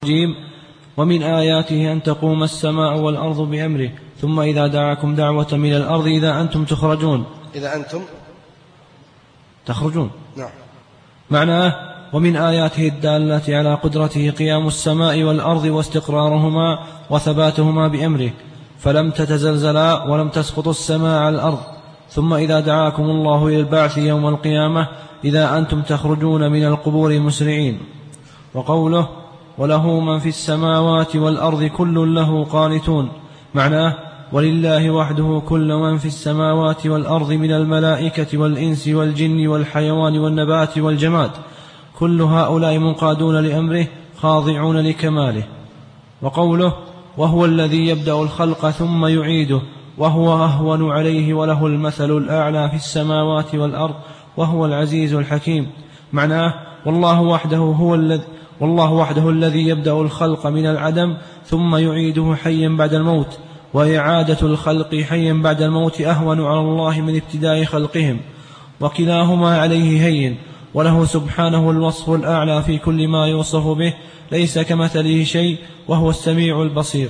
الرجيم. ومن آياته أن تقوم السماء والأرض بأمره ثم إذا دعاكم دعوة من الأرض إذا أنتم تخرجون. إذا أنتم تخرجون. نعم. معناه ومن آياته الدالة على قدرته قيام السماء والأرض واستقرارهما وثباتهما بأمره فلم تتزلزلا ولم تسقط السماء على الأرض. ثم إذا دعاكم الله إلى البعث يوم القيامة إذا أنتم تخرجون من القبور مسرعين. وقوله وله من في السماوات والأرض كل له قانتون. معناه ولله وحده كل من في السماوات والأرض من الملائكة والإنس والجن والحيوان والنبات والجماد كل هؤلاء منقادون لأمره خاضعون لكماله. وقوله وهو الذي يبدأ الخلق ثم يعيده وهو أهون عليه وله المثل الأعلى في السماوات والأرض وهو العزيز الحكيم. معناه والله وحده الذي يبدأ الخلق من العدم ثم يعيده حيا بعد الموت، وإعادة الخلق حيا بعد الموت أهون على الله من ابتداء خلقهم، وكلاهما عليه هين، وله سبحانه الوصف الأعلى في كل ما يوصف به، ليس كمثله شيء وهو السميع البصير.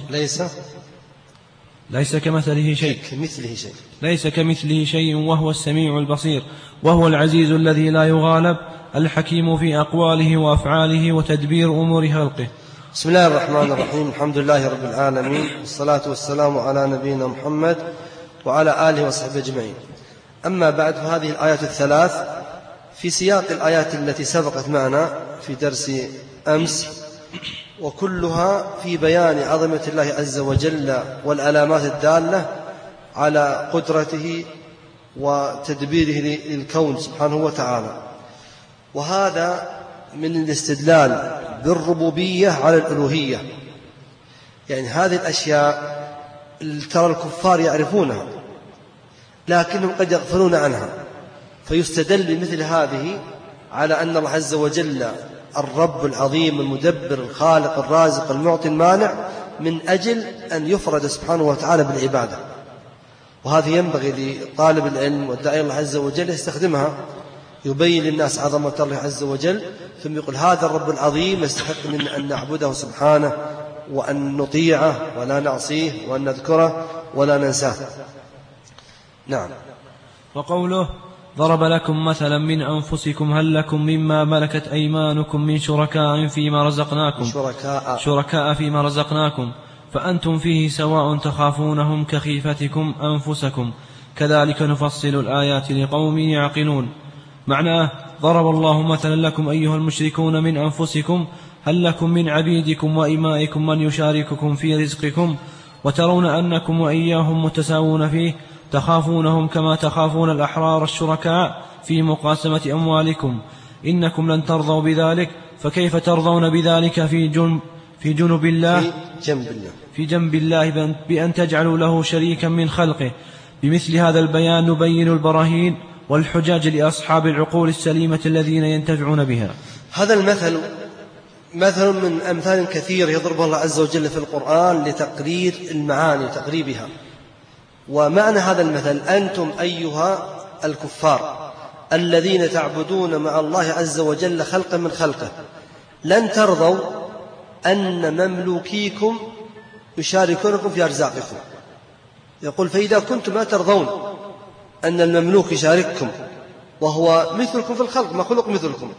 ليس كمثله شيء ليس كمثله شيء وهو السميع البصير، وهو العزيز الذي لا يغالب، الحكيم في أقواله وأفعاله وتدبير أمور خلقه. بسم الله الرحمن الرحيم. الحمد لله رب العالمين، والصلاة والسلام على نبينا محمد وعلى آله وصحبه أجمعين. أما بعد، هذه الآيات الثلاث في سياق الآيات التي سبقت معنا في درس أمس، وكلها في بيان عظمة الله عز وجل والعلامات الدالة على قدرته وتدبيره للكون سبحانه وتعالى. وهذا من الاستدلال بالربوبية على الألوهية. يعني هذه الأشياء ترى الكفار يعرفونها لكنهم قد يغفلون عنها، فيستدل بمثل هذه على أن الله عز وجل الرب العظيم المدبر الخالق الرازق المعطي المانع، من أجل أن يفرد سبحانه وتعالى بالعبادة. وهذه ينبغي لطالب العلم والداعي الله عز وجل يستخدمها، يبين للناس عظمة الله عز وجل، ثم يقول هذا الرب العظيم يستحق منا أن نعبده سبحانه، وأن نطيعه ولا نعصيه، وأن نذكره ولا ننساه. نعم. وقوله ضرب لكم مثلا من أنفسكم هل لكم مما ملكت أيمانكم من شركاء فيما رزقناكم فأنتم فيه سواء تخافونهم كخيفتكم أنفسكم كذلك نفصل الآيات لقوم يعقلون. معناه ضرب الله مثلا لكم أيها المشركون من أنفسكم هل لكم من عبيدكم وإمائكم من يشارككم في رزقكم وترون أنكم وإياهم متساوون فيه تخافونهم كما تخافون الأحرار الشركاء في مقاسمة أموالكم إنكم لن ترضوا بذلك فكيف ترضون بذلك في جنب الله بأن تجعلوا له شريكا من خلقه. بمثل هذا البيان نبين البراهين والحجاج لأصحاب العقول السليمة الذين ينتفعون بها. هذا المثل مثل من أمثال كثير يضرب الله عز وجل في القرآن لتقرير المعاني تقريبها. ومعنى هذا المثل أنتم أيها الكفار الذين تعبدون مع الله عز وجل خلقا من خلقه لن ترضوا أن مملوكيكم يشاركونكم في أرزاقكم. يقول فإذا كنتم لا ترضون أن المملوك يشارككم وهو مثلكم في الخلق مخلوق مثلكم،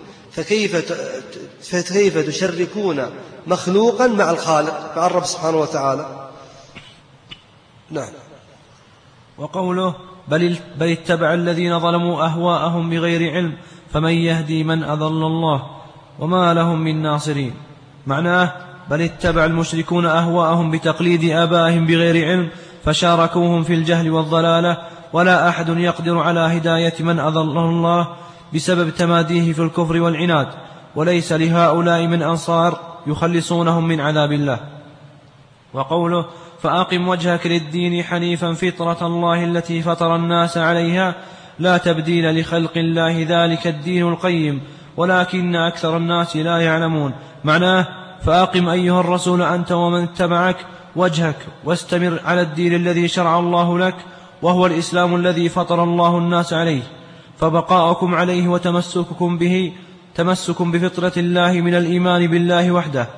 فكيف تشركون مخلوقا مع الخالق مع الرب سبحانه وتعالى. نعم. وقوله بل اتبع الذين ظلموا أهواءهم بغير علم فمن يهدي من أضل الله وما لهم من ناصرين. معناه بل اتبع المشركون أهواءهم بتقليد آبائهم بغير علم فشاركوهم في الجهل والضلالة، ولا أحد يقدر على هداية من أضله الله بسبب تماديه في الكفر والعناد، وليس لهؤلاء من أنصار يخلصونهم من عذاب الله. وقوله فأقم وجهك للدين حنيفا فطرة الله التي فطر الناس عليها لا تبديل لخلق الله ذلك الدين القيم ولكن أكثر الناس لا يعلمون. معناه فأقم أيها الرسول أنت ومن اتبعك وجهك واستمر على الدين الذي شرع الله لك وهو الإسلام الذي فطر الله الناس عليه، فبقاؤكم عليه وتمسككم به تمسك بفطرة الله من الإيمان بالله وحده،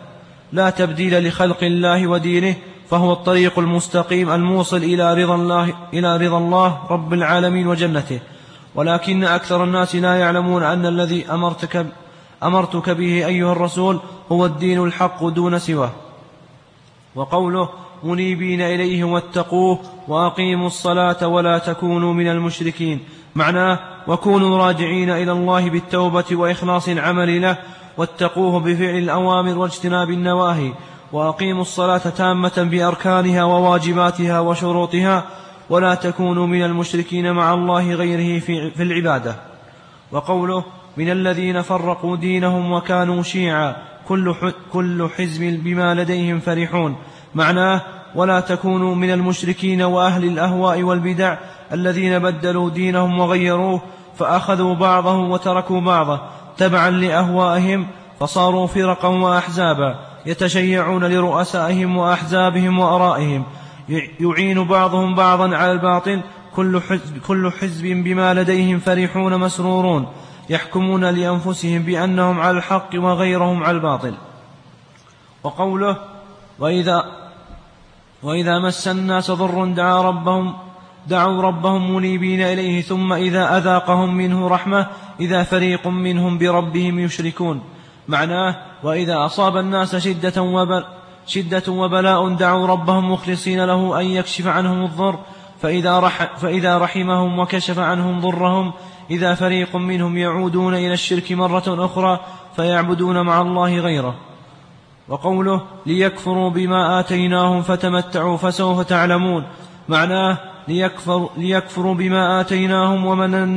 لا تبديل لخلق الله ودينه، فهو الطريق المستقيم الموصل إلى رضا الله رب العالمين وجنته. ولكن أكثر الناس لا يعلمون أن الذي أمرتك به أيها الرسول هو الدين الحق دون سواه. وقوله منيبين إليه واتقوه وأقيموا الصلاة ولا تكونوا من المشركين، معناه وكونوا راجعين إلى الله بالتوبة وإخلاص العمل له، واتقوه بفعل الأوامر واجتناب النواهي، وأقيموا الصلاة تامة بأركانها وواجباتها وشروطها، ولا تكونوا من المشركين مع الله غيره في العبادة. وقوله من الذين فرقوا دينهم وكانوا شيعا كل حزب بما لديهم فرحون، معناه ولا تكونوا من المشركين وأهل الأهواء والبدع الذين بدلوا دينهم وغيروه، فأخذوا بعضهم وتركوا بعضه تبعا لأهوائهم، فصاروا فرقا وأحزابا يتشيعون لرؤسائهم وأحزابهم وأرائهم، يعين بعضهم بعضا على الباطل، كل حزب بما لديهم فرحون مسرورون، يحكمون لأنفسهم بأنهم على الحق وغيرهم على الباطل. وقوله وإذا مس الناس ضر دعوا ربهم منيبين إليه ثم إذا أذاقهم منه رحمة إذا فريق منهم بربهم يشركون، معناه وإذا أصاب الناس شدة وبلاء دعوا ربهم مخلصين له أن يكشف عنهم الضر، فإذا رحمهم وكشف عنهم ضرهم إذا فريق منهم يعودون إلى الشرك مرة أخرى فيعبدون مع الله غيره. وقوله ليكفروا بما آتيناهم فتمتعوا فسوف تعلمون، معناه ليكفروا بما آتيناهم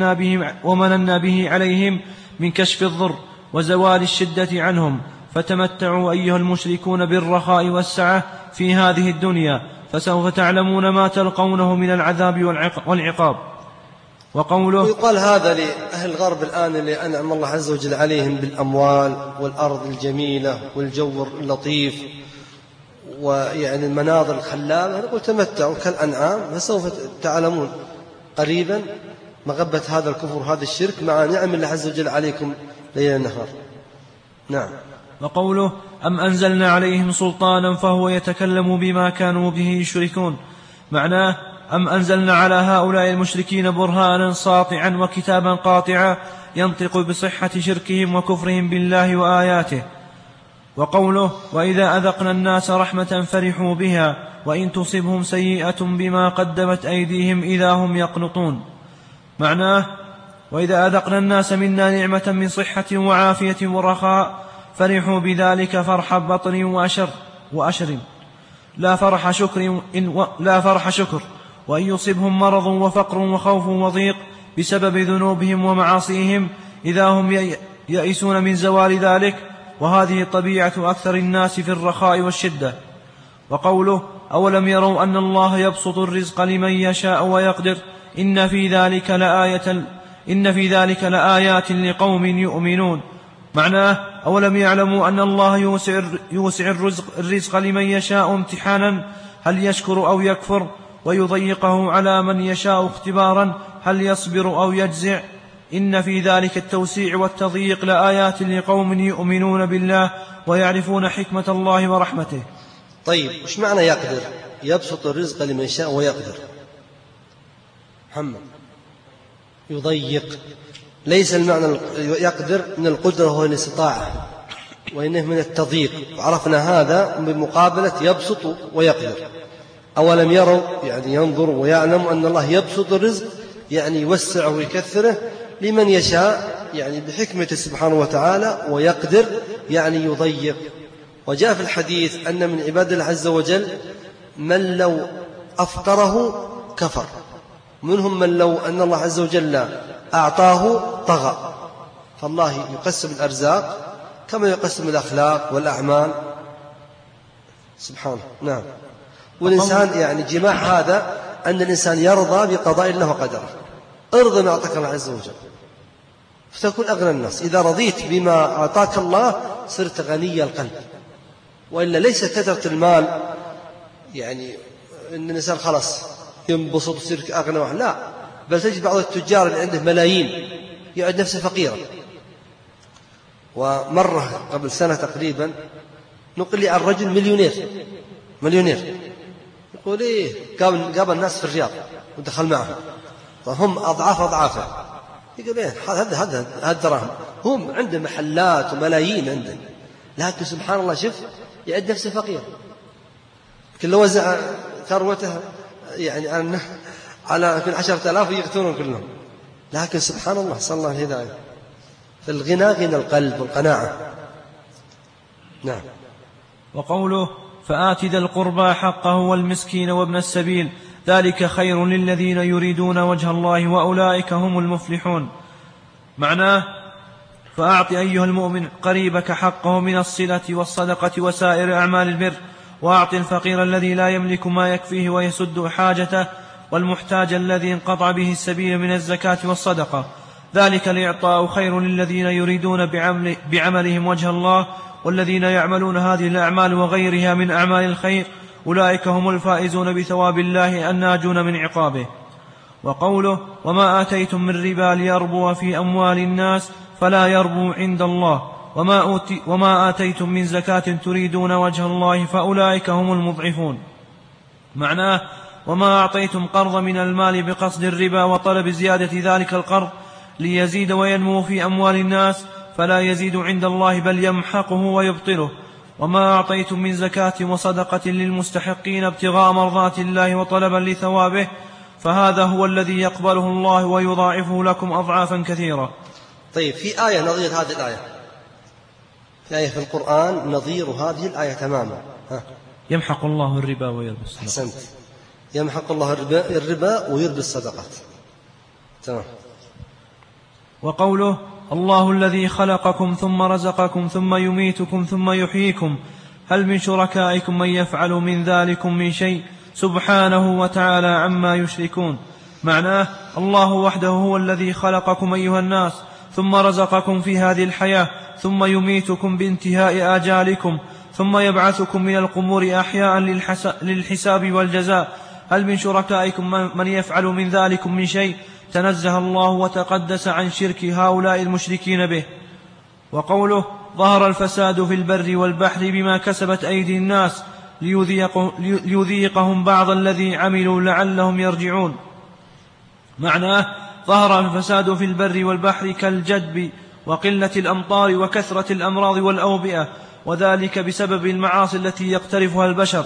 ومننا به عليهم من كشف الضر وزوال الشدة عنهم، فتمتعوا أيها المشركون بالرخاء والسعة في هذه الدنيا فسوف تعلمون ما تلقونه من العذاب والعقاب. وقوله ويقال هذا لأهل الغرب الآن اللي أنعم الله عز وجل عليهم بالأموال والأرض الجميلة والجو اللطيف ويعني المناظر الخلابة، نقول تمتعوا كالأنعام فسوف تعلمون قريبا مغبة هذا الكفر وهذا الشرك مع نعم الله عز وجل عليكم ليل نهار. نعم. وقوله أم أنزلنا عليهم سلطانا فهو يتكلم بما كانوا به يشركون، معناه أم أنزلنا على هؤلاء المشركين برهانا ساطعا وكتابا قاطعا ينطق بصحة شركهم وكفرهم بالله وآياته. وقوله وإذا أذقنا الناس رحمة فرحوا بها وإن تصبهم سيئة بما قدمت أيديهم إذا هم يقنطون، معناه وإذا أذقنا الناس منا نعمة من صحة وعافية ورخاء فرحوا بذلك فرح بطن وأشر لا فرح شكر، وإن يصبهم مرض وفقر وخوف وضيق بسبب ذنوبهم ومعاصيهم إذا هم يئسون من زوال ذلك، وهذه طبيعة أكثر الناس في الرخاء والشدة. وقوله أولم يروا أن الله يبسط الرزق لمن يشاء ويقدر إن في ذلك لآيات لقوم يؤمنون، معناه أولم يعلموا أن الله يوسع الرزق لمن يشاء امتحانا هل يشكر أو يكفر، ويضيقه على من يشاء اختبارا هل يصبر أو يجزع، إن في ذلك التوسيع والتضييق لآيات لقوم يؤمنون بالله ويعرفون حكمة الله ورحمته. طيب وش معنى يقدر؟ يبسط الرزق لمن يشاء ويقدر. محمد يضيق، ليس المعنى يقدر من القدرة وهو الاستطاعة، وإنه من التضييق، وعرفنا هذا بمقابلة يبسط ويقدر. أولم يروا يعني ينظر ويعلم أن الله يبسط الرزق يعني يوسعه ويكثره لمن يشاء يعني بحكمته سبحانه وتعالى، ويقدر يعني يضيق. وجاء في الحديث أن من عباد الله عز وجل من لو أفطره كفر، منهم من لو أن الله عز وجل أعطاه طغى. فالله يقسم الأرزاق كما يقسم الأخلاق والأعمال سبحانه. نعم. والإنسان يعني جماع هذا أن الإنسان يرضى بقضاء الله وقدره. ارضى ما أعطاك الله عز وجل فتكون أغنى الناس. إذا رضيت بما أعطاك الله صرت غني القلب، وإلا ليس كثرة المال يعني أن الإنسان خلاص ينبسط ويصير أغنى واحد، لا، بل تجد بعض التجار اللي عنده ملايين يعد نفسه فقيرا. ومرة قبل سنة تقريبا نقل لي عن رجل مليونير يقول إيه قابل الناس في الرياض ودخل معهم وهم أضعافه، يقول إيه هذا الدراهم، هم عنده محلات وملايين عنده، لكن سبحان الله شوف يعد نفسه فقير، كل وزع ثروته يعني على 10,000 يقتلون كلهم، لكن سبحان الله صلى الله الهداية. فالغنى غنى القلب والقناعة. نعم. وقوله فآت ذا القربى حقه والمسكين وابن السبيل ذلك خير للذين يريدون وجه الله وأولئك هم المفلحون. معناه فأعط أيها المؤمن قريبك حقه من الصلة والصدقة وسائر أعمال البر، وأعط الفقير الذي لا يملك ما يكفيه ويسد حاجته، والمحتاج الذي انقطع به السبيل من الزكاة والصدقة، ذلك الإعطاء خير للذين يريدون بعملهم وجه الله، والذين يعملون هذه الأعمال وغيرها من أعمال الخير أولئك هم الفائزون بثواب الله الناجون من عقابه. وقوله وما آتيتم من ربا ليربو في أموال الناس فلا يربو عند الله، وما آتيتم من زكاة تريدون وجه الله فأولئك هم المضعفون. معناه وما أعطيتم قرض من المال بقصد الربا وطلب زيادة ذلك القرض ليزيد وينمو في أموال الناس فلا يزيد عند الله بل يمحقه ويبطله. وما أعطيتم من زكاة وصدقة للمستحقين ابتغاء مرضات الله وطلبا لثوابه فهذا هو الذي يقبله الله ويضاعفه لكم أضعافا كثيرة. طيب في آية نظير هذه الآية، في آية في القرآن نظير هذه الآية تماما. يمحق الله الربا ويربي الصدقات. أحسنت، يمحق الله الربا ويربي الصدقات. تمام. وقوله الله الذي خلقكم ثم رزقكم ثم يميتكم ثم يحييكم هل من شركائكم من يفعل من ذلكم من شيء سبحانه وتعالى عما يشركون. معناه الله وحده هو الذي خلقكم أيها الناس ثم رزقكم في هذه الحياة ثم يميتكم بانتهاء آجالكم ثم يبعثكم من القبور أحياء للحساب والجزاء. هل من شركائكم من يفعل من ذلكم من شيء تنزه الله وتقدس عن شرك هؤلاء المشركين به. وقوله ظهر الفساد في البر والبحر بما كسبت أيدي الناس ليذيقهم بعض الذي عملوا لعلهم يرجعون. معناه ظهر الفساد في البر والبحر كالجدب وقلة الأمطار وكثرة الأمراض والأوبئة، وذلك بسبب المعاصي التي يقترفها البشر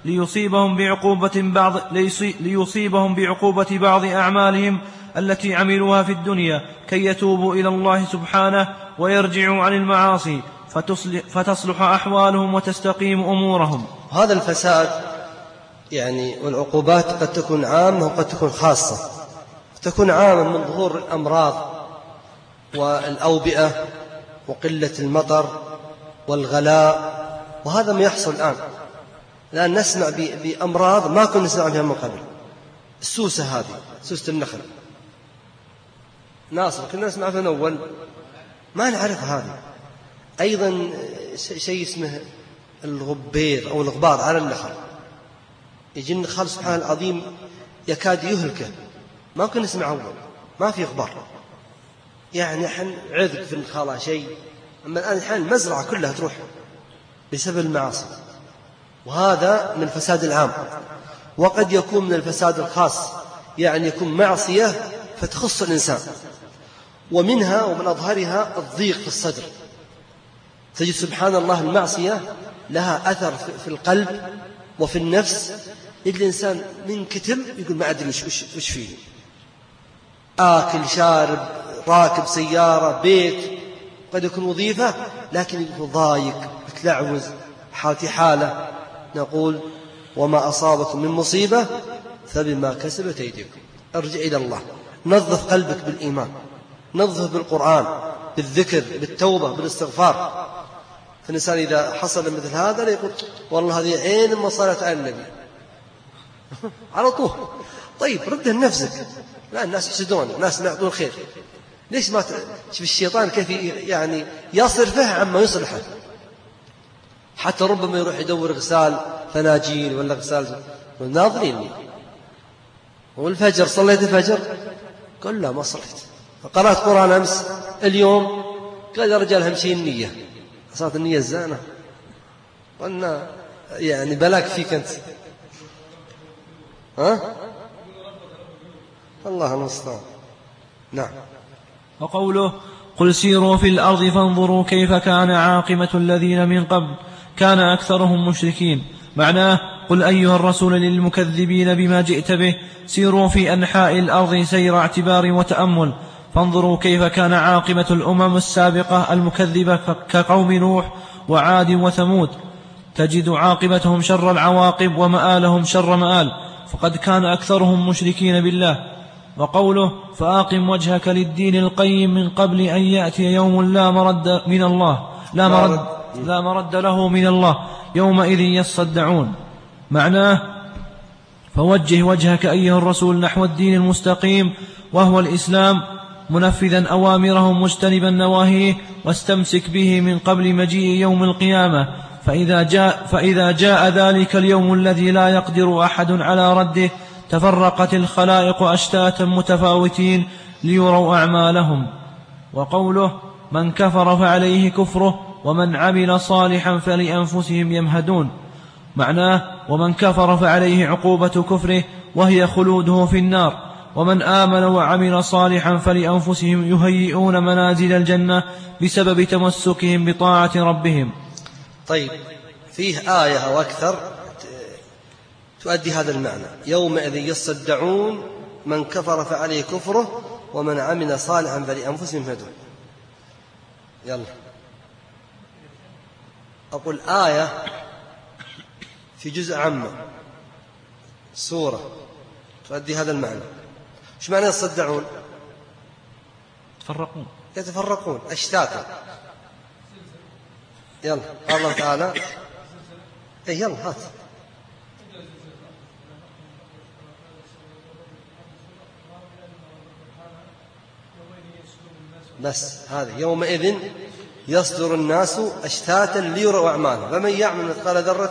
ليصيبهم بعقوبة بعض أعمالهم التي عملوها في الدنيا كي يتوبوا إلى الله سبحانه ويرجعوا عن المعاصي فتصلح أحوالهم وتستقيم أمورهم. هذا الفساد يعني والعقوبات قد تكون عامة وقد تكون خاصة. تكون عامة من ظهور الأمراض والأوبئة وقلة المطر والغلاء، وهذا ما يحصل الآن نسمع بأمراض ما كنا نسمع بها من قبل. السوسة هذه سوسة النخل ناصر كنا نسمع بها من أول ما نعرف هذه. أيضا شيء اسمه الغبير أو الغبار على النخل، يجي النخل سبحانه العظيم يكاد يهلكه، ما كنا نسمع أول، ما في غبار يعني الحين عذق في النخالة شيء، أما الآن الحين المزرعة كلها تروح بسبب المعاصي. وهذا من الفساد العام. وقد يكون من الفساد الخاص، يعني يكون معصية فتخص الإنسان، ومنها ومن أظهرها الضيق في الصدر. تجد سبحان الله المعصية لها أثر في القلب وفي النفس، الإنسان من كتم يقول ما أدري وش فيه، آكل شارب راكب سيارة بيت قد يكون وظيفة لكن يكون ضايق متلعوز حالتي حالة. نقول وما أصابكم من مصيبة فبما كسبت أيديكم. ارجع إلى الله، نظف قلبك بالإيمان، نظف بالقرآن بالذكر بالتوبة بالاستغفار. فالإنسان إذا حصل مثل هذا يقول والله هذه عين ما صارت عن النبي على طول. طيب ردها لنفسك، لا الناس يحسدون، الناس ما يعطون الخير، ليش ما شوف الشيطان كيف يعني يصرفه عما يصلحه. حتى ربما يروح يدور غسال فناجيل ولا غسال ناظريني، والفجر صليت الفجر قال لا ما صليت، قرأت قرآن أمس اليوم قال يا رجال همشي النية، صارت النية الزانة قلنا يعني بلاك فيك أنت. ها؟ الله المستعان. نعم. وقوله قل سيروا في الأرض فانظروا كيف كان عاقبة الذين من قبل كان أكثرهم مشركين. معناه قل أيها الرسول للمكذبين بما جئت به سيروا في أنحاء الأرض سير اعتبار وتأمل فانظروا كيف كان عاقبة الأمم السابقة المكذبة كقوم نوح وعاد وثمود، تجد عاقبتهم شر العواقب ومآلهم شر مآل، فقد كان أكثرهم مشركين بالله. وقوله فأقم وجهك للدين القيم من قبل أن يأتي يوم لا مرد له من الله يومئذ يصدعون. معناه فوجه وجهك أيها الرسول نحو الدين المستقيم وهو الإسلام منفذا أوامره مجتنبا نواهيه واستمسك به من قبل مجيء يوم القيامة، فإذا جاء ذلك اليوم الذي لا يقدر أحد على رده تفرقت الخلائق أشتاتا متفاوتين ليروا أعمالهم. وقوله من كفر فعليه كفره ومن عمل صالحا فلأنفسهم يمهدون. معناه ومن كفر فعليه عقوبة كفره وهي خلوده في النار، ومن آمن وعمل صالحا فلأنفسهم يهيئون منازل الجنة بسبب تمسكهم بطاعة ربهم. طيب فيه آية أو أكثر تؤدي هذا المعنى، يومئذ يصدعون من كفر فعليه كفره ومن عمل صالحا فلأنفسهم يمهدون. يلا أقول آية في جزء عامة سورة تؤدي هذا المعنى. ايش معنى يصدعون؟ يتفرقون أشتاتا. يلا الله تعالى يلا هات بس هذا يومئذ يصدر الناس أشتاتا ليروا أعمالهم فمن يعمل مثقال ذرة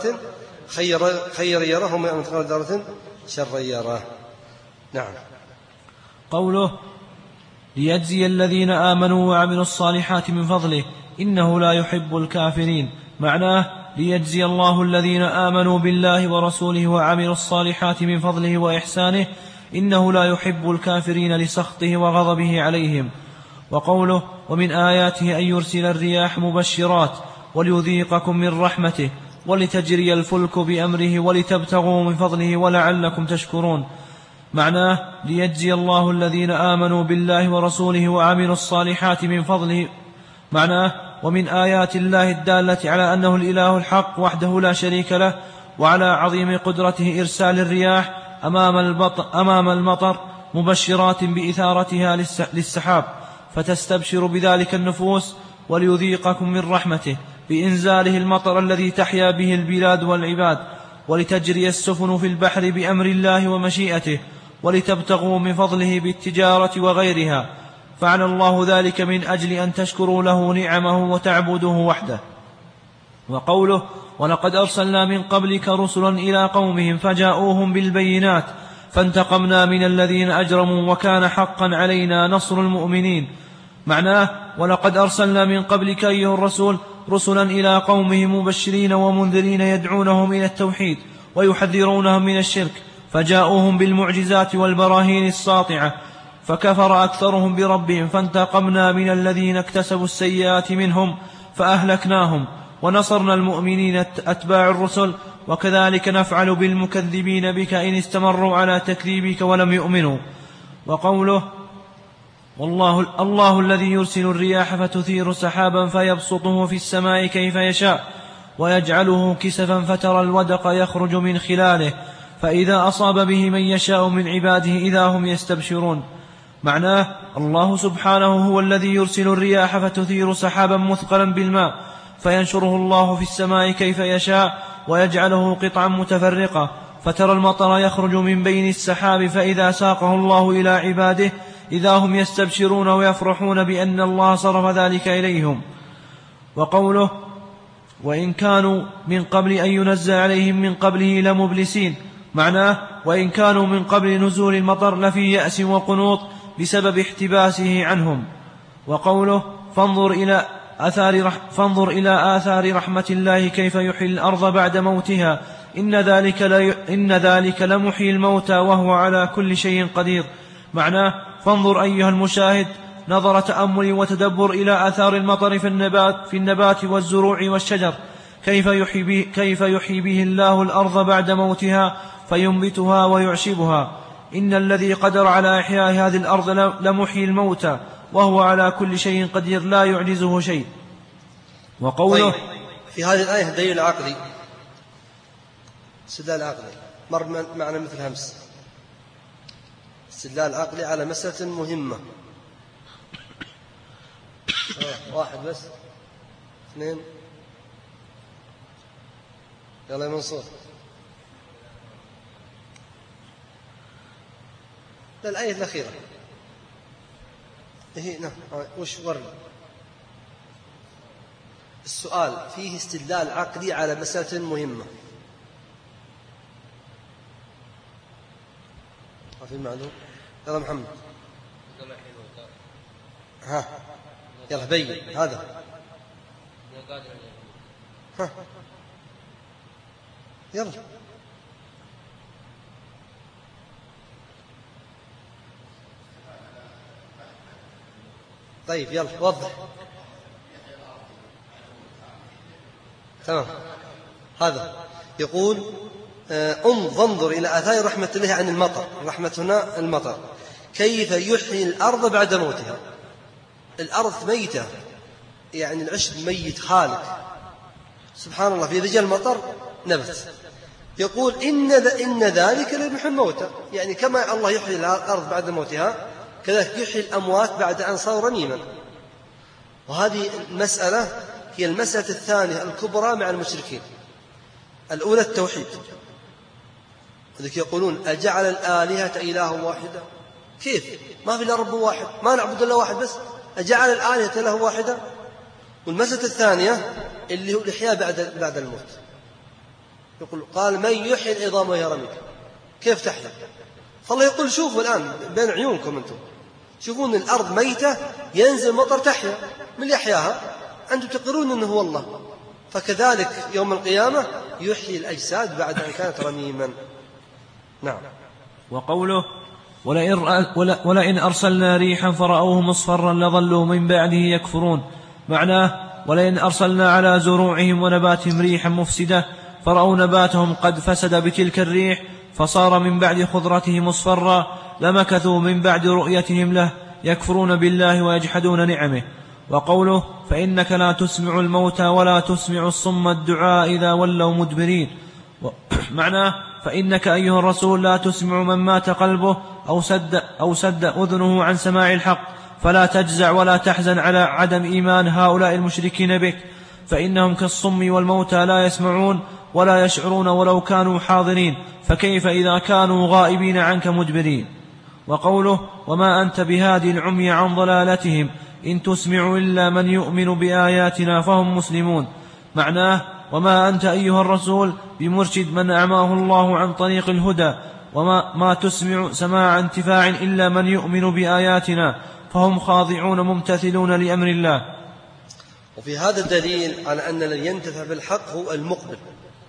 خير يره ومن يعمل مثقال ذرة شر يره. نعم. قوله ليجزي الذين آمنوا وعملوا الصالحات من فضله إنه لا يحب الكافرين. معناه ليجزي الله الذين آمنوا بالله ورسوله وعملوا الصالحات من فضله وإحسانه إنه لا يحب الكافرين لسخطه وغضبه عليهم. وقوله ومن آياته أن يرسل الرياح مبشرات وليذيقكم من رحمته ولتجري الفلك بأمره ولتبتغوا من فضله ولعلكم تشكرون. معناه ليجزي الله الذين آمنوا بالله ورسوله وعملوا الصالحات من فضله. معناه ومن آيات الله الدالة على أنه الإله الحق وحده لا شريك له وعلى عظيم قدرته إرسال الرياح أمام المطر مبشرات بإثارتها للسحاب فتستبشر بذلك النفوس وليذيقكم من رحمته بإنزاله المطر الذي تحيا به البلاد والعباد ولتجري السفن في البحر بأمر الله ومشيئته ولتبتغوا من فضله بالتجارة وغيرها. فعل الله ذلك من أجل أن تشكروا له نعمه وتعبدوه وحده. وقوله ولقد أرسلنا من قبلك رسلا إلى قومهم فجاءوهم بالبينات فانتقمنا من الذين أجرموا وكان حقا علينا نصر المؤمنين. معناه ولقد أرسلنا من قبلك أيها الرسول رسلا إلى قومهم مبشرين ومنذرين يدعونهم إلى التوحيد ويحذرونهم من الشرك فجاءوهم بالمعجزات والبراهين الساطعة فكفر أكثرهم بربهم فانتقمنا من الذين اكتسبوا السيئات منهم فأهلكناهم ونصرنا المؤمنين أتباع الرسل وكذلك نفعل بالمكذبين بك إن استمروا على تكذيبك ولم يؤمنوا. وقوله الله الذي يرسل الرياح فتثير سحابا فيبسطه في السماء كيف يشاء ويجعله كسفا فترى الودق يخرج من خلاله فإذا أصاب به من يشاء من عباده إذا هم يستبشرون. معناه الله سبحانه هو الذي يرسل الرياح فتثير سحابا مثقلا بالماء فينشره الله في السماء كيف يشاء ويجعله قطعا متفرقة فترى المطر يخرج من بين السحاب فإذا ساقه الله إلى عباده إذا هم يستبشرون ويفرحون بأن الله صرف ذلك إليهم. وقوله وإن كانوا من قبل أن ينزل عليهم من قبله لمبلسين. معناه وإن كانوا من قبل نزول المطر لفي يأس وقنوط بسبب احتباسه عنهم. وقوله فانظر إلى آثار رحمة الله كيف يحيي الأرض بعد موتها، إن ذلك لمحيي الموتى وهو على كل شيء قدير. معناه: فانظر أيها المشاهد نظر تأمل وتدبر إلى آثار المطر في النبات والزروع والشجر، كيف يحيي به الله الأرض بعد موتها فينبتها ويعشبها. إن الذي قدر على إحياء هذه الأرض لمحيي الموتى وهو على كل شيء قدير لا يعجزه شيء. وقوله في هذه الآية دليل عقلي، استدلال عقلي مر معنا مثل همس، استدلال عقلي على مسألة مهمة. واحد بس، اثنين، يلا يا منصور. الآية الأخيرة هي نعم وش ورد السؤال فيه استدلال عقلي على مسألة مهمة. ما في معلوم. يلا محمد، ها يلا بين هذا. ها يلا طيب يلا وضح. تمام. هذا يقول انظر إلى آثار رحمة الله عن المطر. رحمة هنا المطر. كيف يحيي الأرض بعد موتها. الأرض ميتة، يعني العشب ميت خالق سبحان الله، في رجال المطر نبت. يقول إن ذلك لمحيي الموتى، يعني كما الله يحيي الأرض بعد موتها كذلك يحيي الأموات بعد أن صاروا رميما. وهذه المسألة هي المسألة الثانية الكبرى مع المشركين. الأولى التوحيد، وذلك يقولون أجعل الآلهة إله واحدة، كيف ما في إلا رب واحد، ما نعبد إلا واحد بس، أجعل الآلهة إله واحدة. والمسألة الثانية اللي هو الإحياء بعد الموت. يقول قال من يحيي العظام وهي رميم، كيف تحيا؟ فالله يقول شوفوا الآن بين عيونكم أنتم، شوفون الأرض ميتة ينزل مطر تحيا، من اللي يحياها؟ أنتم تقرون أنه هو الله. فكذلك يوم القيامة يحيي الأجساد بعد أن كانت رميما. نعم. وقوله ولئن أرسلنا ريحا فرأوه مصفرا لظلوا من بعده يكفرون. معناه ولئن أرسلنا على زروعهم ونباتهم ريحا مفسدة فرأوا نباتهم قد فسد بتلك الريح فصار من بعد خضرته مصفرا لمكثوا من بعد رؤيتهم له يكفرون بالله ويجحدون نعمه. وقوله فإنك لا تسمع الموتى ولا تسمع الصم الدعاء إذا ولوا مدبرين. معناه فإنك أيها الرسول لا تسمع من مات قلبه أو سد أذنه عن سماع الحق، فلا تجزع ولا تحزن على عدم إيمان هؤلاء المشركين بك، فإنهم كالصم والموتى لا يسمعون ولا يشعرون ولو كانوا حاضرين، فكيف إذا كانوا غائبين عنك مدبرين. وقوله وما أنت بهادي العمي عن ضلالتهم إن تسمع إلا من يؤمن بآياتنا فهم مسلمون. معناه وما أنت أيها الرسول بمرشد من أعماه الله عن طريق الهدى، وما تسمع سماع انتفاع إلا من يؤمن بآياتنا فهم خاضعون ممتثلون لأمر الله. وفي هذا الدليل على أن الذي ينتفع بالحق هو المقبل،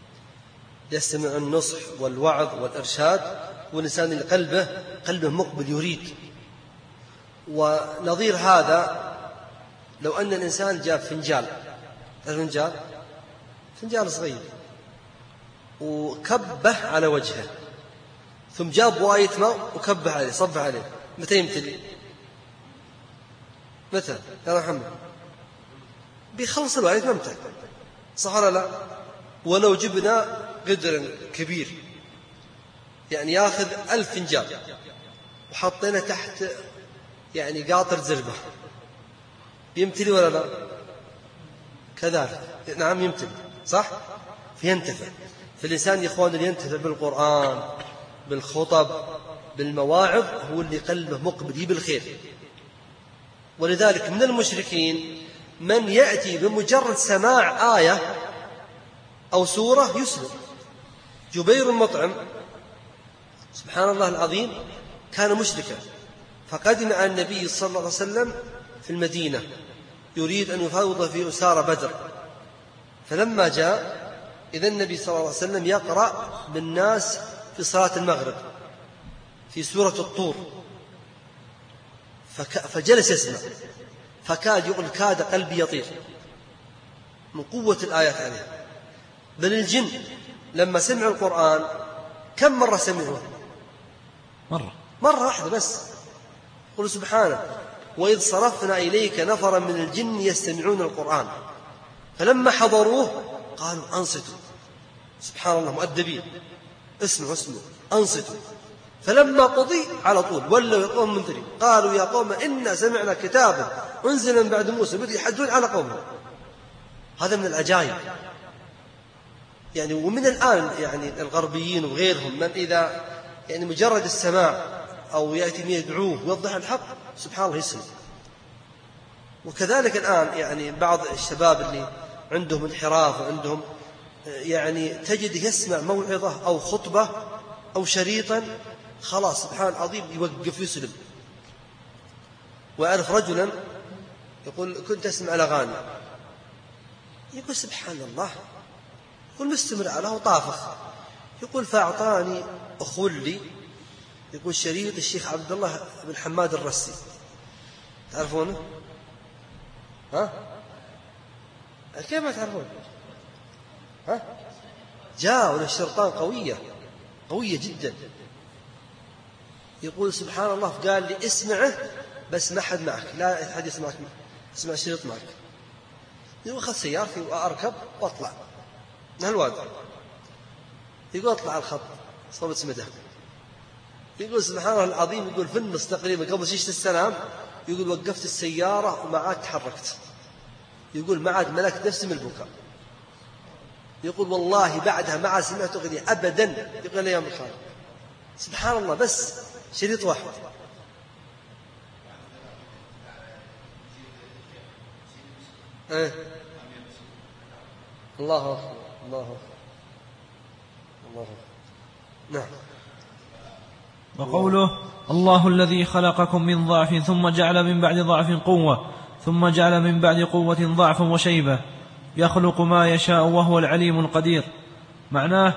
يستمع النصح والوعظ والإرشاد، والإنسان اللي قلبه مقبل يريد. ونظير هذا لو أن الإنسان جاب فنجال صغير وكبه على وجهه، ثم جاب واية ماء وكبه عليه صب عليه، متى يمتلي؟ متى يا محمد؟ بيخلص الواية ممتى، صح ولا لا؟ ولو جبنا قدر كبير يعني ياخذ 1000 فنجان وحطينا تحت يعني قاطر زربة، يمتلي ولا لا؟ كذلك نعم يمتلي، صح؟ فينتفع. فالإنسان يا إخوان اللي ينتفع بالقرآن بالخطب بالمواعظ هو اللي قلبه مقبل بالخير. ولذلك من المشركين من يأتي بمجرد سماع آية أو سورة يسلم. جبير المطعم سبحان الله العظيم كان مشركا، فقدم على النبي صلى الله عليه وسلم في المدينة يريد أن يفاوض في أسار بدر، فلما جاء إذا النبي صلى الله عليه وسلم يقرأ بالناس في صلاة المغرب في سورة الطور، فجلس يسمع، فكاد يقول كاد قلبي يطير من قوة الآيات عليه. بل الجن لما سمعوا القرآن كم مرة سمعوه؟ مرة واحدة بس. قل سبحانه وإذ صرفنا إليك نفرا من الجن يستمعون القرآن فلما حضروه قالوا أنصتوا. سبحان الله، مؤدبين، اسمعوا أنصتوا. فلما قضي على طول ولوا يقوم منذرين قالوا يا قوم إنا سمعنا كتابا أنزل من بعد موسى بدأوا يحجون على قومهم. هذا من العجائب يعني. ومن الآن يعني الغربيين وغيرهم من إذا يعني مجرد السماع أو يأتي يدعوه ويوضح الحق سبحان الله يسلم. وكذلك الآن يعني بعض الشباب اللي عندهم انحراف وعندهم يعني تجد يسمع موعظة أو خطبة أو شريطا خلاص سبحان العظيم يوقف يسلم. وأعرف رجلا يقول كنت أسمع الأغاني يقول سبحان الله، يقول مستمر على وطافخ، يقول فأعطاني أخو لي يقول شريط الشيخ عبد الله بن حماد الرسي، تعرفونه؟ ها؟ كيف ما تعرفون؟ ها؟ جاءوا للشرطان قوية جدا. يقول سبحان الله قال لي اسمعه بس ما حد معك، لا أحد يسمعك، اسمع شريط معك. يقول أخذ سيارتي وأركب وأطلع من هالوادي. يقول أطلع على الخط صوبة سمده. يقول سبحان الله العظيم، يقول في النص تقريبا قبل شيشة السلام يقول وقفت السيارة وما عاد تحركت، يقول ما عاد ملكت نفسي من البكاء. يقول والله بعدها ما عاد سمعت أغنية أبدا. يقول لي يا مخالف سبحان الله بس شريط واحد. الله أكبر الله أكبر الله أكبر. نعم. وقوله الله الذي خلقكم من ضعف ثم جعل من بعد ضعف قوة ثم جعل من بعد قوة ضعفا وشيبة يخلق ما يشاء وهو العليم القدير. معناه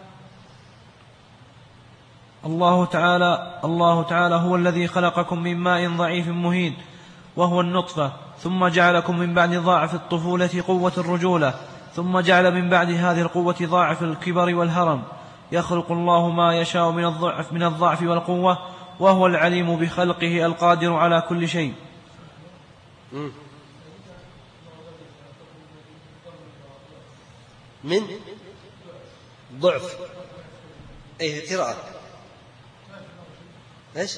الله تعالى هو الذي خلقكم من ماء ضعيف مهين وهو النطفة، ثم جعلكم من بعد ضعف الطفولة قوة الرجولة، ثم جعل من بعد هذه القوة ضعف الكبر والهرم. يخلق الله ما يشاء من الضعف والقوة وهو العليم بخلقه القادر على كل شيء. من ضعف أي قراءة ايش؟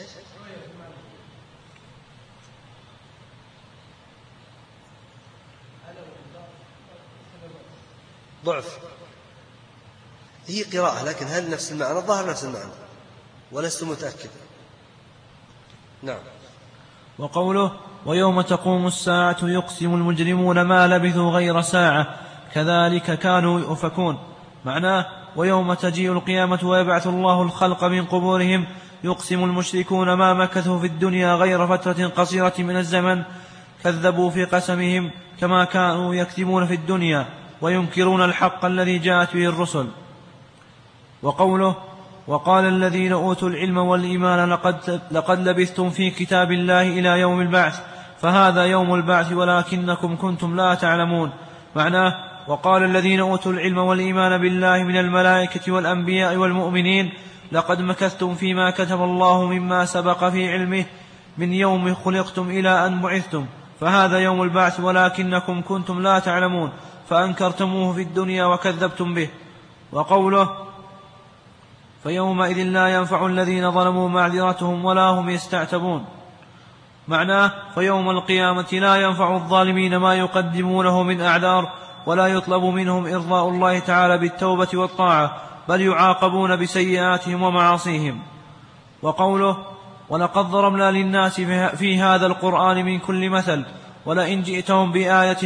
ضعف هي قراءة، لكن هل نفس المعنى؟ ظهر نفس المعنى ولست متأكد. نعم. وقوله ويوم تقوم الساعة يقسم المجرمون ما لبثوا غير ساعة كذلك كانوا يؤفكون. معناه ويوم تجيء القيامة ويبعث الله الخلق من قبورهم يقسم المشركون ما مكثوا في الدنيا غير فترة قصيرة من الزمن كذبوا في قسمهم كما كانوا يكذبون في الدنيا وينكرون الحق الذي جاءت به الرسل. وقوله وقال الذين أوتوا العلم والإيمان لقد لبثتم في كتاب الله إلى يوم البعث فهذا يوم البعث ولكنكم كنتم لا تعلمون. معناه وقال الذين أوتوا العلم والإيمان بالله من الملائكة والأنبياء والمؤمنين لقد مكثتم فيما كتب الله مما سبق في علمه من يوم خلقتم إلى أن بعثتم فهذا يوم البعث ولكنكم كنتم لا تعلمون فأنكرتموه في الدنيا وكذبتم به. وقوله فيومئذ لا ينفع الذين ظلموا معذرتهم ولا هم يستعتبون. معناه فيوم القيامة لا ينفع الظالمين ما يقدمونه من أعذار ولا يطلب منهم إرضاء الله تعالى بالتوبة والطاعة بل يعاقبون بسيئاتهم ومعاصيهم. وقوله ولقد ضربنا للناس في هذا القرآن من كل مثل ولئن جئتهم بآية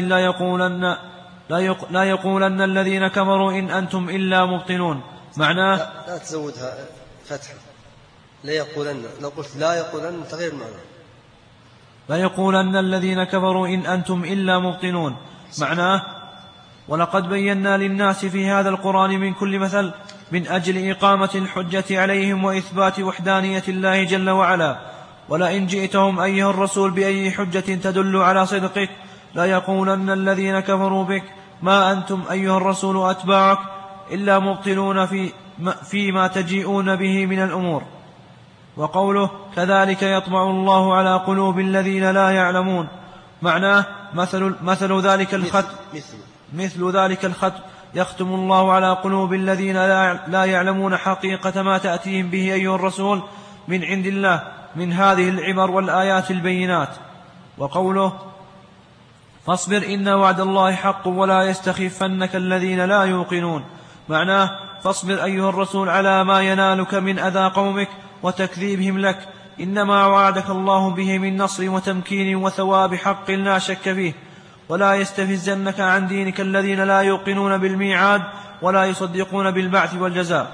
لا يقولن الذين كفروا إن أنتم إلا مبطلون. معناه لا تزودها فتح لا يقولن، لو قلت لا يقولن تغير معنى. ليقولن الذين كفروا إن أنتم إلا مبطلون. معناه: ولقد بينا للناس في هذا القرآن من كل مثل من أجل إقامة الحجة عليهم وإثبات وحدانية الله جل وعلا، ولئن جئتهم أيها الرسول بأي حجة تدل على صدقك ليقولن الذين كفروا بك ما أنتم أيها الرسول أتباعك إلا مبطلون فيما تجيئون به من الأمور. وقوله: كذلك يطبع الله على قلوب الذين لا يعلمون. معناه: مثل ذلك الختم يختم الله على قلوب الذين لا يعلمون حقيقة ما تأتيهم به أيها الرسول من عند الله من هذه العبر والآيات البينات. وقوله: فاصبر إن وعد الله حق ولا يستخفنك الذين لا يوقنون. معناه: فاصبر أيها الرسول على ما ينالك من أذى قومك وتكذيبهم لك، إنما وعدك الله به من نصر وتمكين وثواب حق لا شك فيه، ولا يستفزنك عن دينك الذين لا يوقنون بالميعاد ولا يصدقون بالبعث والجزاء.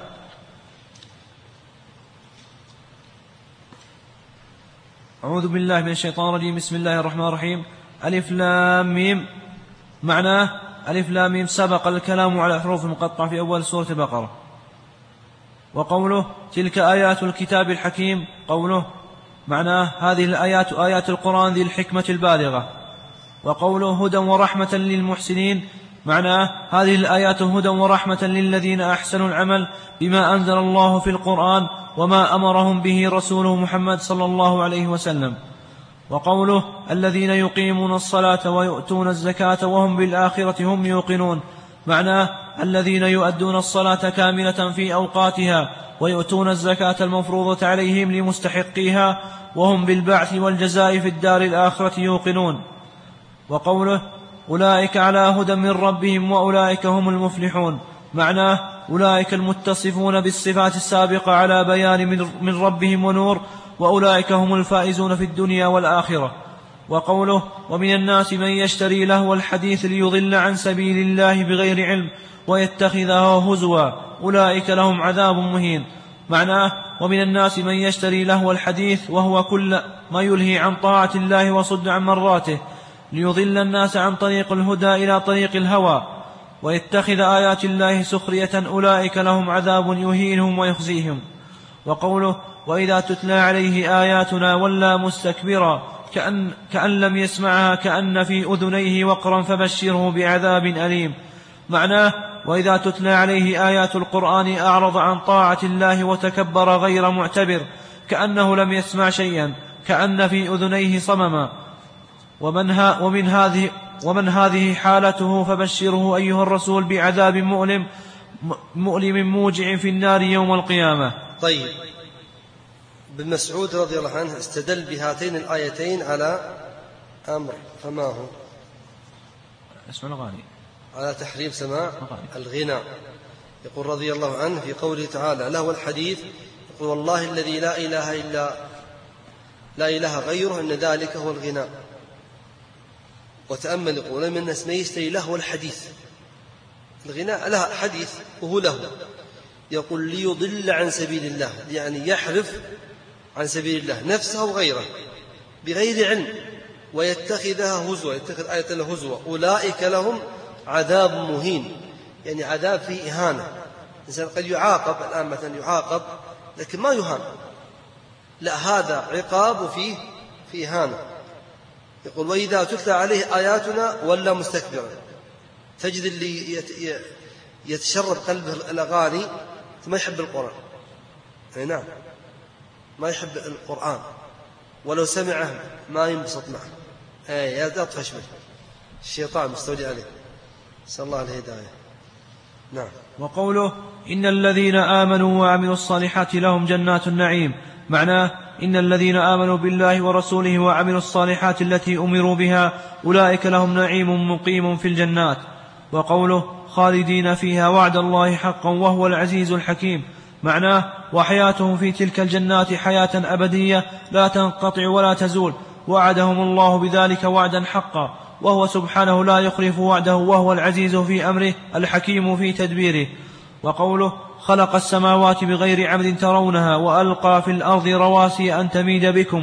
أعوذ بالله من الشيطان الرجيم. بسم الله الرحمن الرحيم. ألف لام ميم. معناه: ألف لام ميم سبق الكلام على حروف مقطعة في أول سورة البقرة. وقوله: تلك آيات الكتاب الحكيم. قوله: معناه: هذه الآيات آيات القرآن ذي الحكمة البالغة. وقوله: هدى ورحمة للمحسنين. معناه: هذه الآيات هدى ورحمة للذين أحسنوا العمل بما أنزل الله في القرآن وما أمرهم به رسوله محمد صلى الله عليه وسلم. وقوله: الذين يقيمون الصلاة ويؤتون الزكاة وهم بالآخرة هم يوقنون. معناه: الذين يؤدون الصلاة كاملة في أوقاتها ويؤتون الزكاة المفروضة عليهم لمستحقيها وهم بالبعث والجزاء في الدار الآخرة يوقنون. وقوله: أولئك على هدى من ربهم وأولئك هم المفلحون. معناه: أولئك المتصفون بالصفات السابقة على بيان من ربهم ونور، وأولئك هم الفائزون في الدنيا والآخرة. وقوله: ومن الناس من يشتري لهو الحديث ليضل عن سبيل الله بغير علم ويتخذها هزوا أولئك لهم عذاب مهين. معناه: ومن الناس من يشتري لهو الحديث وهو كل ما يلهي عن طاعة الله وصد عن مراته ليضل الناس عن طريق الهدى إلى طريق الهوى ويتخذ آيات الله سخرية أولئك لهم عذاب يهينهم ويخزيهم. وقوله: وإذا تتلى عليه آياتنا ولى مستكبرا كأن لم يسمعها كأن في أذنيه وقرا فبشره بعذاب أليم. معناه: وإذا تتلى عليه آيات القرآن أعرض عن طاعة الله وتكبر غير معتبر كأنه لم يسمع شيئا كأن في أذنيه صمما. ومن هذه حالته فبشره أيها الرسول بعذاب مؤلم موجع في النار يوم القيامة. طيب، ابن مسعود رضي الله عنه استدل بهاتين الآيتين على أمر، فما هو؟ اسمع الأغاني، على تحريم سماع الغناء. يقول رضي الله عنه في قوله تعالى: له الحديث، يقول: والله الذي لا إله غيره إن ذلك هو الغناء. وتأمل، يقول: من الناس من يشتري له الحديث. الغناء له حديث وهو له، يقول: ليضل عن سبيل الله، يعني يحرف عن سبيل الله نفسه وغيره بغير علم ويتخذها هزوا، يتخذ آية الهزوة أولئك لهم عذاب مهين، يعني عذاب فيه إهانة. الإنسان قد يعاقب الآن مثلا يعاقب لكن ما يهان، لا، هذا عقاب وفيه إهانة. يقول: وإذا تتلى عليه آياتنا ولا مستكبرا. تجد اللي يتشرب قلبه الأغاني ما يحب القرآن، أي نعم، ما يحب القرآن، ولو سمعه ما ينبسط معه، يطفش منه، الشيطان مستولي عليه، نسأل الله الهداية. نعم. وقوله: إن الذين آمنوا وعملوا الصالحات لهم جنات النعيم. معناه: إن الذين آمنوا بالله ورسوله وعملوا الصالحات التي أمروا بها أولئك لهم نعيم مقيم في الجنات. وقوله: خالدين فيها وعد الله حقا وهو العزيز الحكيم. معناه: وحياتهم في تلك الجنات حياة أبدية لا تنقطع ولا تزول، وعدهم الله بذلك وعدا حقا، وهو سبحانه لا يخلف وعده، وهو العزيز في أمره الحكيم في تدبيره. وقوله: خلق السماوات بغير عمد ترونها وألقى في الأرض رواسي أن تميد بكم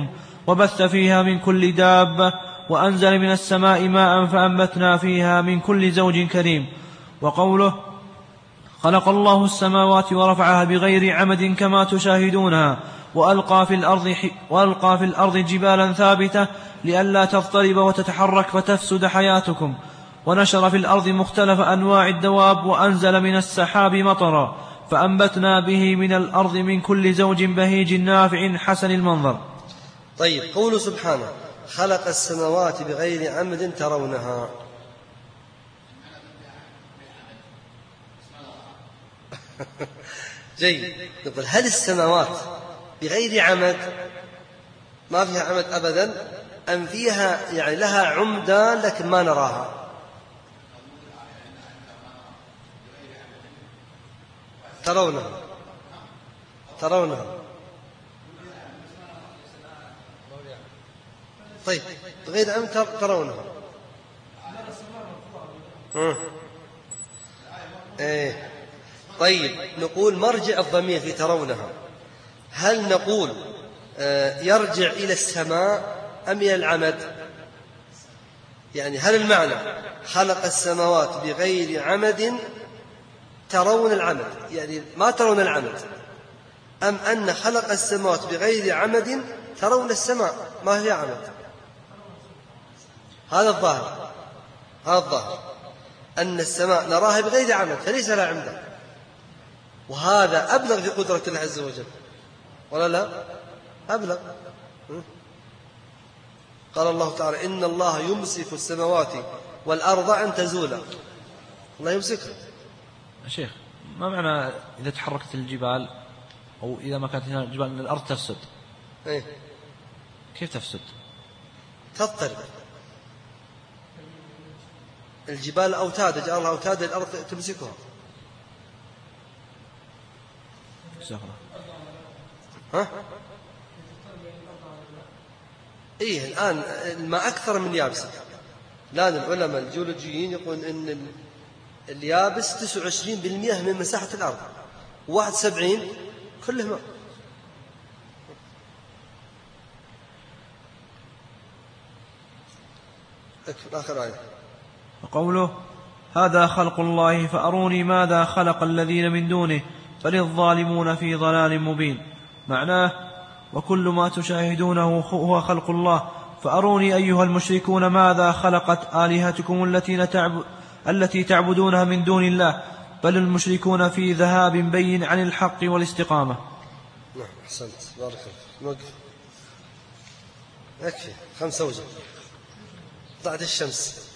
وبث فيها من كل دابة وأنزل من السماء ماء فأنبتنا فيها من كل زوج كريم. وقوله خلق الله السماوات ورفعها بغير عمد كما تشاهدونها وألقى في الأرض جبالا ثابتة لئلا تضطرب وتتحرك فتفسد حياتكم، ونشر في الأرض مختلف أنواع الدواب، وأنزل من السحاب مطرا فأنبتنا به من الأرض من كل زوج بهيج نافع حسن المنظر. طيب، قوله سبحانه خلق السماوات بغير عمد ترونها، جيد. نقول هل السماوات بغير عمد ما فيها عمد أبدا، أم فيها يعني لها عمدان لكن ما نراها؟ ترونها. طيب، بغير عمد ترونها. ايه. طيب، نقول مرجع الضمير في ترونها، هل نقول يرجع إلى السماء أم إلى العمد؟ يعني هل المعنى خلق السماوات بغير عمد ترون العمد، يعني ما ترون العمد، أم أن خلق السماوات بغير عمد ترون السماء ما هي عمد؟ هذا الظاهر أن السماء نراها بغير عمد فليس لها عمدا، وهذا أبلغ في قدرة الله عز وجل، ولا لا؟ أبلغ. قال الله تعالى إن الله يمسك السماوات والأرض أن تزولا، الله يمسكها. يا شيخ، ما معنى إذا تحركت الجبال أو إذا ما كانت هنا الجبال أن الأرض تفسد؟ إيه؟ كيف تفسد؟ تضطرب. الجبال أوتاد، جعل الله أوتاد الأرض تمسكها. ها؟ إيه، الآن ما أكثر من يابسة. الآن العلماء الجيولوجيين يقولون إن اليابس 29% من مساحة الأرض، 71 كله ماء. آخر آية. وقوله هذا خلق الله فأروني ماذا خلق الذين من دونه بل الظالمون في ضلال مبين. معناه وكل ما تشاهدونه هو خلق الله، فأروني أيها المشركون ماذا خلقت آلهتكم التي تعبدونها من دون الله، بل المشركون في ذهاب بين عن الحق والاستقامة. نعم، أحسنت، بارك الله. وقف، يكفي 5 وجه. طلعت الشمس.